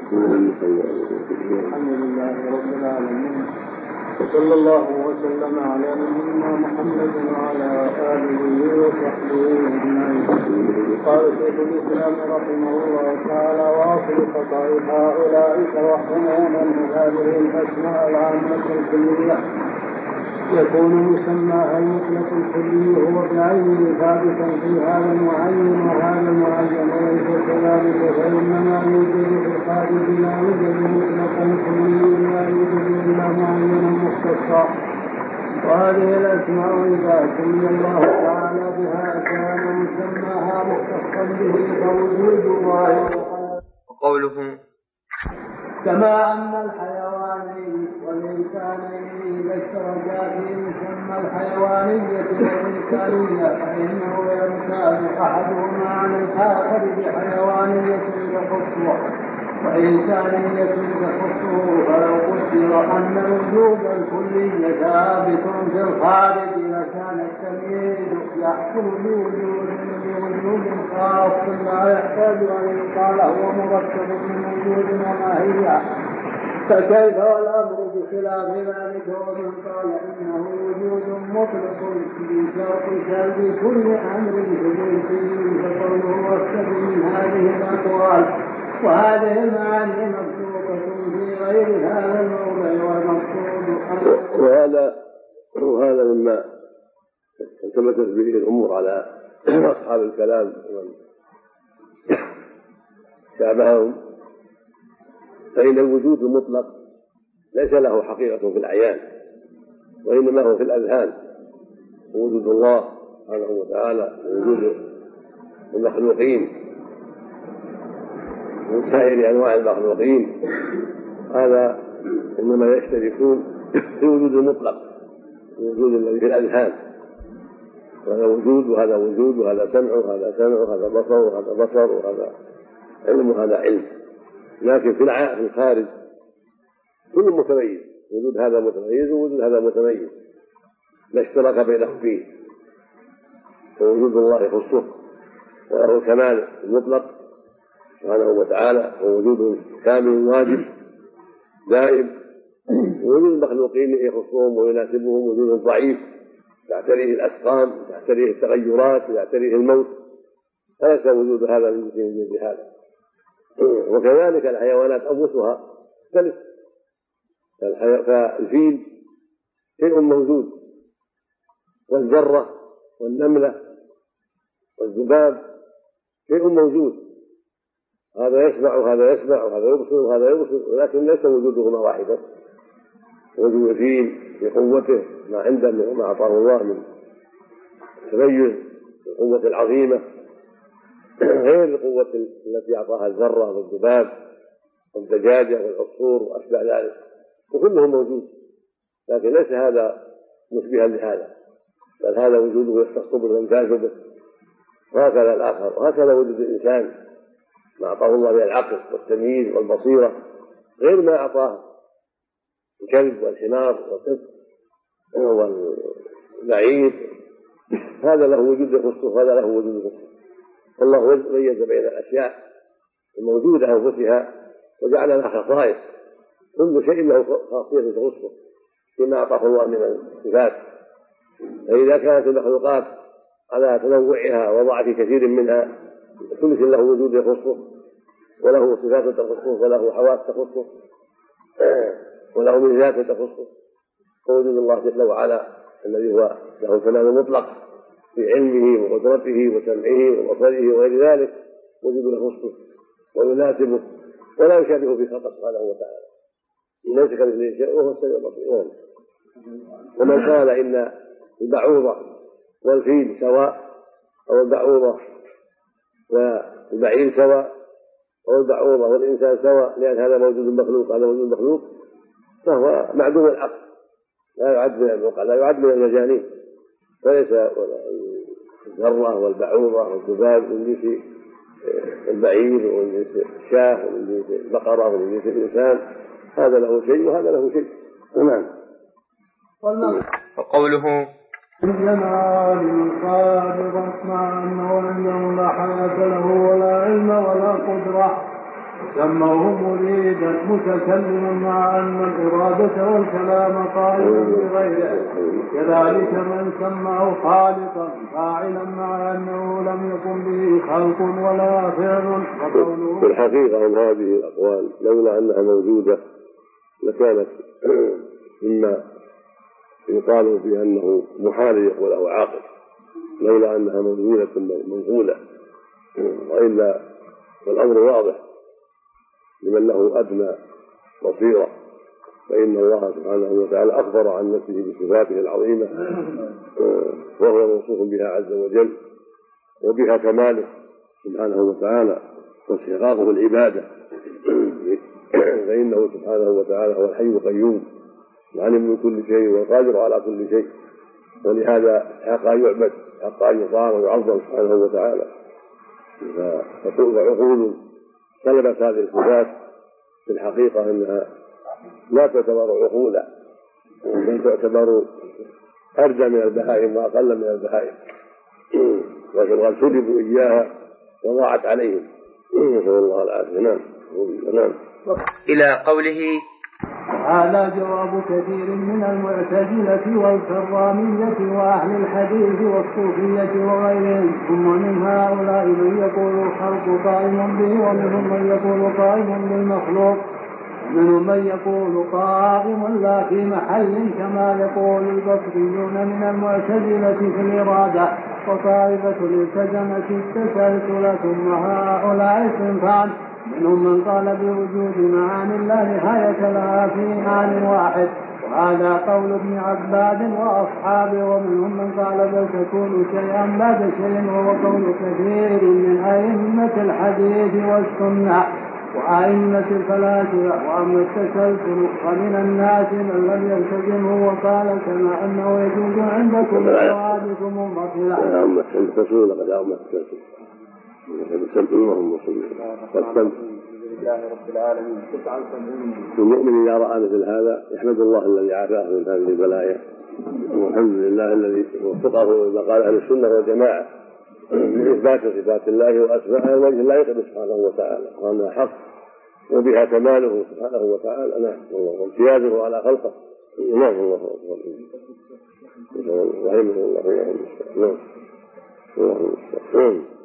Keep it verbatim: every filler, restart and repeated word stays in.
الحمد لله رب العالمين، وصلى الله وسلم على نبينا محمد وعلى آله وصحبه أجمعين. قال شيخ الإسلام رحمه الله تعالى: وأصل خطأ هؤلاء توهمون أن هذه الأسماء العامة الكلية يكون مسماها المطلق الكلي هو بعينه ثابتا في هذا المعين وهذا المعين، وليس كذلك، فإنما يوجد في الخارج لا يوجد مطلقا كليا لا يوجد إلا معينا مختصا. وهذه الأسماء إذا سمي الله تعالى بها كان مسماها مختصا به فوجود الله وقوله: كما أن الحيوانين والإنسانين إذا اشتركا في مسمى الحيوانية والإنسانية فإنه يمتاز أحدهما عن الآخر بحيوانية تخصه وإنسانية تخصه. فلو قدر أن الوجود الكلي ثابت في الخارج لكان التمييز يحصل بوجود خاص لا يحتاج أن يقال هو مركب من وجود وماهية. فكيف والأمر بخلاف ذلك؟ ومن قال إنه وجود مطلق بشرط كل أمر ثبوتي فقوله أكثر من هذه الأقوال. وهذه المعاني مبسوطة في غير هذا الموضع والمقصود. وهذا وهذا مما التمست به الأمور على أصحاب الكلام ومن شابههم، فإن الوجود المطلق ليس له حقيقة في الأعيان، وإنما هو في الأذهان. وجود الله سبحانه وتعالى ووجود المخلوقين من سائر أنواع المخلوقين هذا إنما يشتركون في وجود المطلق، الوجود الذي في الأذهان. وهذا وجود وهذا وجود وهذا سمع وهذا سمع وهذا بصر وهذا بصر وهذا علم وهذا علم. لكن في في الخارج كل متميز، وجود هذا متميز ووجود هذا متميز لا اشترك بينهم فيه. ووجود الله يخصه وله الكمال المطلق سبحانه وتعالى، ووجود كامل واجب دائم. ووجود المخلوقين يخصهم ويناسبهم وجود ضعيف تعتريه الأسقام تعتريه التغيرات تعتريه الموت، فليس وجود هذا من وجود هذا. وكذلك الحيوانات أنفسها تختلف. فالفيل شيء موجود، والذرة والنملة والذباب شيء موجود، هذا يسمع وهذا يسمع وهذا يبصر وهذا يبصر، ولكن ليس وجودهما واحدا. وجود الفيل بقوته ما عنده ما أعطاه الله من تميز القوة العظيمة غير القوة التي أعطاها الذرة والذباب والدجاجة والعصفور وأشبه ذلك، وكله موجود، لكن ليس هذا مشبها لهذا، بل هذا وجوده يختص بالإمتاز به. وهكذا الآخر، وهكذا وجود الإنسان ما أعطاه الله من العقل والتمييز والبصيرة غير ما أعطاه الكلب والحمار والقط والبعير. هذا له وجود يخصه وهذا له وجود يخصه. الله ميز بين الأشياء الموجودة أنفسها وجعل لها خصائص، كل شيء له خاصية تخصه فيما أعطاه الله من الصفات. فإذا كانت المخلوقات على تنوعها وضعف كثير منها كل شيء له وجود يخصه وله صفات تخصه وله حواس تخصه وله ميزات تخصه. ووجود الله جل وعلا الذي هو له الكمال المطلق في علمه وقدرته وسمعه وبصره وغير ذلك وجود يخصه ويناسبه ولا يشابه في خلقه سبحانه وتعالى، ليس كمثله شيء وهو السميع البصير. ومن قال إن البعوضة والفيل سواء أو البعوضة والبعير سواء أو البعوضة والإنسان سواء لأن هذا موجود مخلوق هذا موجود مخلوق، فهو معدوم العقل، لا يعد من العقل لا يعد من المجانين. فليس الذرة والبعوضة والذباب من جنس البعير ومن جنس الشاة ومن جنس البقرة ومن جنس الإنسان، هذا له شيء وهذا له شيء. نعم. وقوله: إنما القادر مع أنه عنده لا حياة له ولا علم ولا قدرة، سموه مريدا متكلما مع أن الإرادة والكلام قائم بغيره، كذلك من سماه خالقا فاعلا مع أنه لم يكن به خلق ولا فعل. في الحقيقة من هذه الأقوال لولا أنها موجودة لكانت مما يقال بأنه محال يقوله عاقل، لولا أنها موجودة منقولة، وإلا والأمر واضح لمن له أدنى بصيرة، فإن الله سبحانه وتعالى أخبر عن نفسه بصفاته العظيمة وهو موصوف بها عز وجل وبها كماله سبحانه وتعالى واستحقاقه العبادة، فإنه سبحانه وتعالى هو الحي القيوم العليم من كل شيء والقادر على كل شيء، ولهذا حق أن يعبد، حق أن يطاع ويعظم سبحانه وتعالى. فعقول طلبت هذه الصفات في الحقيقة أنها لا تعتبر عقولا، بل تعتبر أرجى من البهائم وأقل من البهائم، لكن قد سلبوا إياها وضاعت عليهم، نسأل الله العافية. نعم. نعم. إلى قوله: هذا جواب كثير من المعتزلة والكرامية وأهل الحديث والصوفية وغيرهم. ثم من هؤلاء من يقول الخلق قائم به، ومنهم من يقول قائم بالمخلوق، ومنهم من يقول قائم لا في محل كما يقول البصريون من المعتزلة في الإرادة، وطائفة الالتزمة التسلسل. ثم هؤلاء صنفان: منهم من قال بوجود معاني لا نهاية لها في معنى واحد، وهذا قول ابن عباد وأصحابه. ومنهم من قال بل تكون شيئا بعد شيء، وهو قول كثير من أئمة الحديث والسنة وأئمة الفلاسفة. وأما التسلسل فمن الناس من لم يلتزمه وقال كما أنه يجوز عندكم حوادث منفصلة. أما التسلسل لقد أما التسلسل اللهم صل وسلم لله رب العالمين. المؤمن إذا رأى مثل هذا يحمد الله الذي عافاه من هذه البلايا، والحمد لله الذي وفقه لما قال أهل السنة والجماعة من إثبات صفات الله وأسمائه وجه لا يقبل سبحانه وتعالى، وأنها حق وبها كماله سبحانه وتعالى. نعم. وامتيازه على خلقه. نعم. الله رحمه الله. نعم. الله